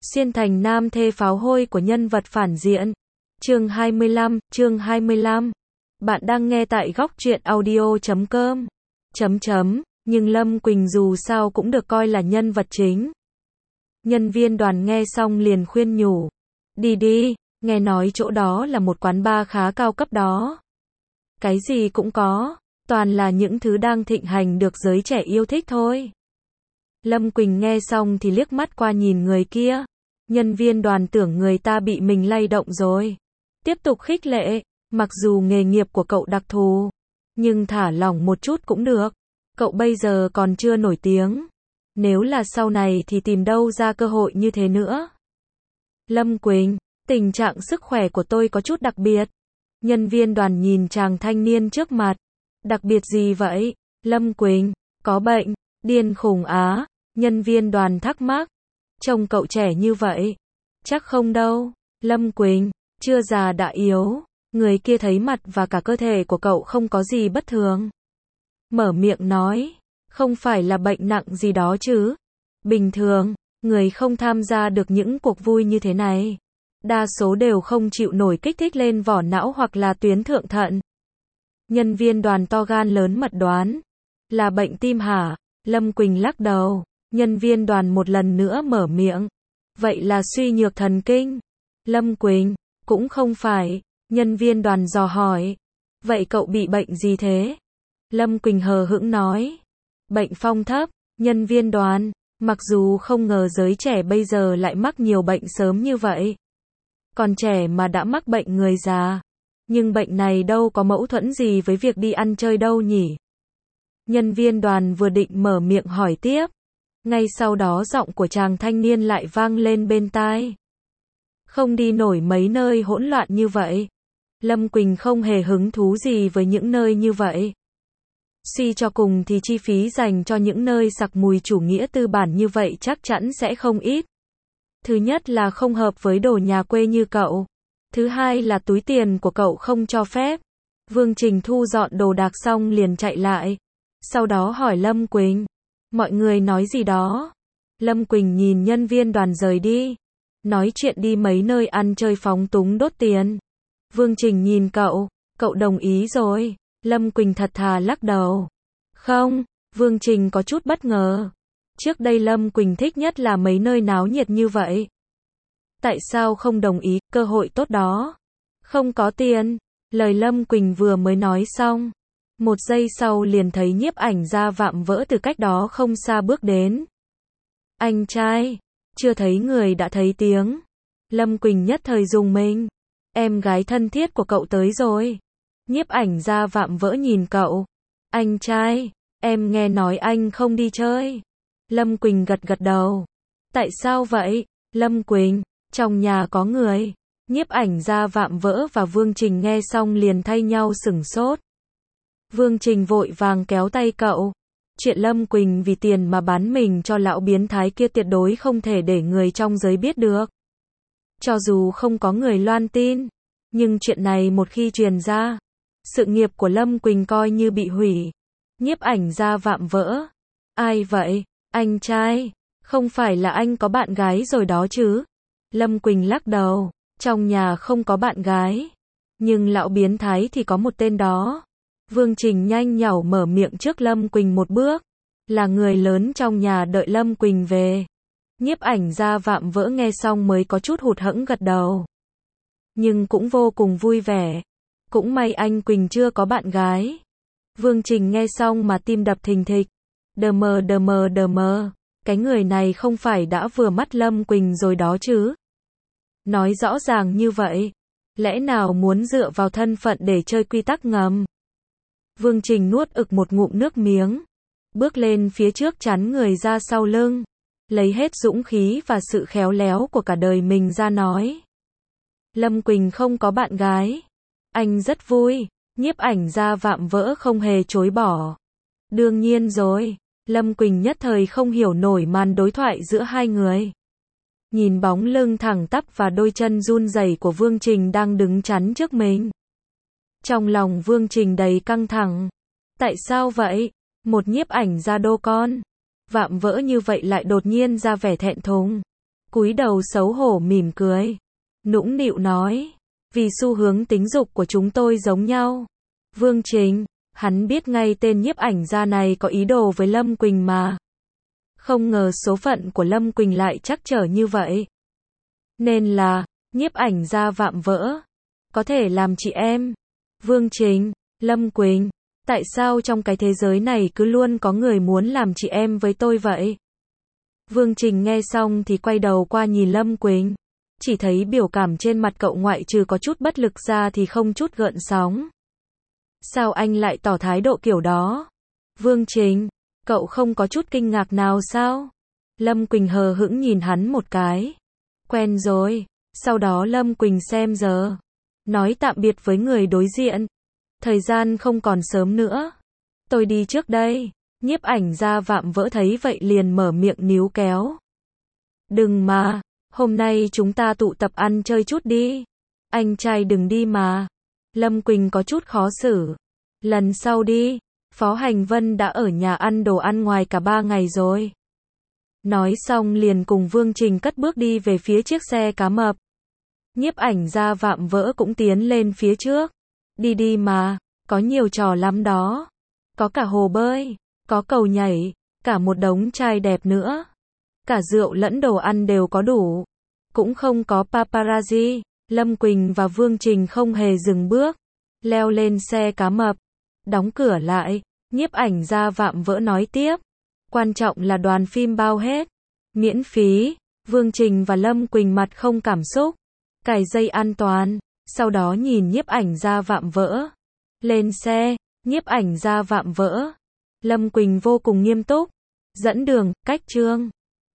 Xuyên thành nam thê pháo hôi của nhân vật phản diện. Chương 25. Bạn đang nghe tại góc truyện audio.com. Nhưng Lâm Quỳnh dù sao cũng được coi là nhân vật chính. Nhân viên đoàn nghe xong liền khuyên nhủ. Đi, nghe nói chỗ đó là một quán bar khá cao cấp đó. Cái gì cũng có, toàn là những thứ đang thịnh hành được giới trẻ yêu thích thôi. Lâm Quỳnh nghe xong thì liếc mắt qua nhìn người kia. Nhân viên đoàn tưởng người ta bị mình lay động rồi. Tiếp tục khích lệ, mặc dù nghề nghiệp của cậu đặc thù, nhưng thả lỏng một chút cũng được. Cậu bây giờ còn chưa nổi tiếng. Nếu là sau này thì tìm đâu ra cơ hội như thế nữa. Lâm Quỳnh, tình trạng sức khỏe của tôi có chút đặc biệt. Nhân viên đoàn nhìn chàng thanh niên trước mặt. Đặc biệt gì vậy? Lâm Quỳnh, có bệnh, điên khùng á? Nhân viên đoàn thắc mắc. Trông cậu trẻ như vậy. Chắc không đâu. Lâm Quỳnh, chưa già đã yếu. Người kia thấy mặt và cả cơ thể của cậu không có gì bất thường. Mở miệng nói. Không phải là bệnh nặng gì đó chứ. Bình thường, người không tham gia được những cuộc vui như thế này. Đa số đều không chịu nổi kích thích lên vỏ não hoặc là tuyến thượng thận. Nhân viên đoàn to gan lớn mật đoán. Là bệnh tim hả? Lâm Quỳnh lắc đầu. Nhân viên đoàn một lần nữa mở miệng. Vậy là suy nhược thần kinh. Lâm Quỳnh, cũng không phải. Nhân viên đoàn dò hỏi. Vậy cậu bị bệnh gì thế? Lâm Quỳnh hờ hững nói. Bệnh phong thấp. Nhân viên đoàn, mặc dù không ngờ giới trẻ bây giờ lại mắc nhiều bệnh sớm như vậy. Còn trẻ mà đã mắc bệnh người già. Nhưng bệnh này đâu có mâu thuẫn gì với việc đi ăn chơi đâu nhỉ? Nhân viên đoàn vừa định mở miệng hỏi tiếp. Ngay sau đó giọng của chàng thanh niên lại vang lên bên tai. Không đi nổi mấy nơi hỗn loạn như vậy. Lâm Quỳnh không hề hứng thú gì với những nơi như vậy. Suy cho cùng thì chi phí dành cho những nơi sặc mùi chủ nghĩa tư bản như vậy chắc chắn sẽ không ít. Thứ nhất là không hợp với đồ nhà quê như cậu. Thứ hai là túi tiền của cậu không cho phép. Vương Trình thu dọn đồ đạc xong liền chạy lại. Sau đó hỏi Lâm Quỳnh. Mọi người nói gì đó? Lâm Quỳnh nhìn nhân viên đoàn rời đi. Nói chuyện đi mấy nơi ăn chơi phóng túng đốt tiền. Vương Trình nhìn cậu. Cậu đồng ý rồi. Lâm Quỳnh thật thà lắc đầu. Không, Vương Trình có chút bất ngờ. Trước đây Lâm Quỳnh thích nhất là mấy nơi náo nhiệt như vậy. Tại sao không đồng ý, cơ hội tốt đó. Không có tiền. Lời Lâm Quỳnh vừa mới nói xong. Một giây sau liền thấy nhiếp ảnh gia vạm vỡ từ cách đó không xa bước đến. Anh trai, chưa thấy người đã thấy tiếng. Lâm Quỳnh nhất thời rùng mình. Em gái thân thiết của cậu tới rồi. Nhiếp ảnh gia vạm vỡ nhìn cậu. Anh trai, em nghe nói anh không đi chơi. Lâm Quỳnh gật gật đầu. Tại sao vậy? Lâm Quỳnh, trong nhà có người. Nhiếp ảnh gia vạm vỡ và Vương Trình nghe xong liền thay nhau sửng sốt. Vương Trình vội vàng kéo tay cậu. Chuyện Lâm Quỳnh vì tiền mà bán mình cho lão biến thái kia tuyệt đối không thể để người trong giới biết được. Cho dù không có người loan tin, nhưng chuyện này một khi truyền ra, sự nghiệp của Lâm Quỳnh coi như bị hủy. Nhiếp ảnh gia vạm vỡ. Ai vậy? Anh trai, không phải là anh có bạn gái rồi đó chứ? Lâm Quỳnh lắc đầu. Trong nhà không có bạn gái. Nhưng lão biến thái thì có một tên đó. Vương Trình nhanh nhảu mở miệng trước Lâm Quỳnh một bước. Là người lớn trong nhà đợi Lâm Quỳnh về. Nhiếp ảnh gia vạm vỡ nghe xong mới có chút hụt hẫng gật đầu. Nhưng cũng vô cùng vui vẻ. Cũng may anh Quỳnh chưa có bạn gái. Vương Trình nghe xong mà tim đập thình thịch. Đờ mờ. Cái người này không phải đã vừa mắt Lâm Quỳnh rồi đó chứ? Nói rõ ràng như vậy. Lẽ nào muốn dựa vào thân phận để chơi quy tắc ngầm? Vương Trình nuốt ực một ngụm nước miếng. Bước lên phía trước chắn người ra sau lưng. Lấy hết dũng khí và sự khéo léo của cả đời mình ra nói. Lâm Quỳnh không có bạn gái. Anh rất vui. Nhiếp ảnh gia vạm vỡ không hề chối bỏ. Đương nhiên rồi. Lâm Quỳnh nhất thời không hiểu nổi màn đối thoại giữa hai người. Nhìn bóng lưng thẳng tắp và đôi chân run rẩy của Vương Trình đang đứng chắn trước mình. Trong lòng Vương Trình đầy căng thẳng. Tại sao vậy? Một nhiếp ảnh gia đô con. Vạm vỡ như vậy lại đột nhiên ra vẻ thẹn thùng. cúi đầu xấu hổ mỉm cười. Nũng nịu nói, vì xu hướng tính dục của chúng tôi giống nhau. Vương Trình, hắn biết ngay tên nhiếp ảnh gia này có ý đồ với Lâm Quỳnh mà. Không ngờ số phận của Lâm Quỳnh lại trắc trở như vậy. Nên là, nhiếp ảnh gia vạm vỡ. Có thể làm chị em. Vương Trình, Lâm Quỳnh, tại sao trong cái thế giới này cứ luôn có người muốn làm chị em với tôi vậy? Vương Trình nghe xong thì quay đầu qua nhìn Lâm Quỳnh. Chỉ thấy biểu cảm trên mặt cậu ngoại trừ có chút bất lực ra thì không chút gợn sóng. Sao anh lại tỏ thái độ kiểu đó? Vương Trình, cậu không có chút kinh ngạc nào sao? Lâm Quỳnh hờ hững nhìn hắn một cái. Quen rồi. Sau đó Lâm Quỳnh xem giờ. Nói tạm biệt với người đối diện. Thời gian không còn sớm nữa. Tôi đi trước đây. Nhiếp ảnh gia vạm vỡ thấy vậy liền mở miệng níu kéo. Đừng mà. Hôm nay chúng ta tụ tập ăn chơi chút đi. Anh trai đừng đi mà. Lâm Quỳnh có chút khó xử. Lần sau đi. Phó Hành Vân đã ở nhà ăn đồ ăn ngoài cả 3 ngày rồi. Nói xong liền cùng Vương Trình cất bước đi về phía chiếc xe cá mập. Nhiếp ảnh gia vạm vỡ cũng tiến lên phía trước. Đi đi mà, có nhiều trò lắm đó. Có cả hồ bơi, có cầu nhảy, cả một đống trai đẹp nữa. Cả rượu lẫn đồ ăn đều có đủ. Cũng không có paparazzi. Lâm Quỳnh và Vương Trình không hề dừng bước. Leo lên xe cá mập. Đóng cửa lại. Nhiếp ảnh gia vạm vỡ nói tiếp. Quan trọng là đoàn phim bao hết. Miễn phí. Vương Trình và Lâm Quỳnh mặt không cảm xúc. Cài dây an toàn. Sau đó nhìn nhiếp ảnh gia vạm vỡ. Lên xe. Nhiếp ảnh gia vạm vỡ. Lâm Quỳnh vô cùng nghiêm túc. Dẫn đường, cách chương.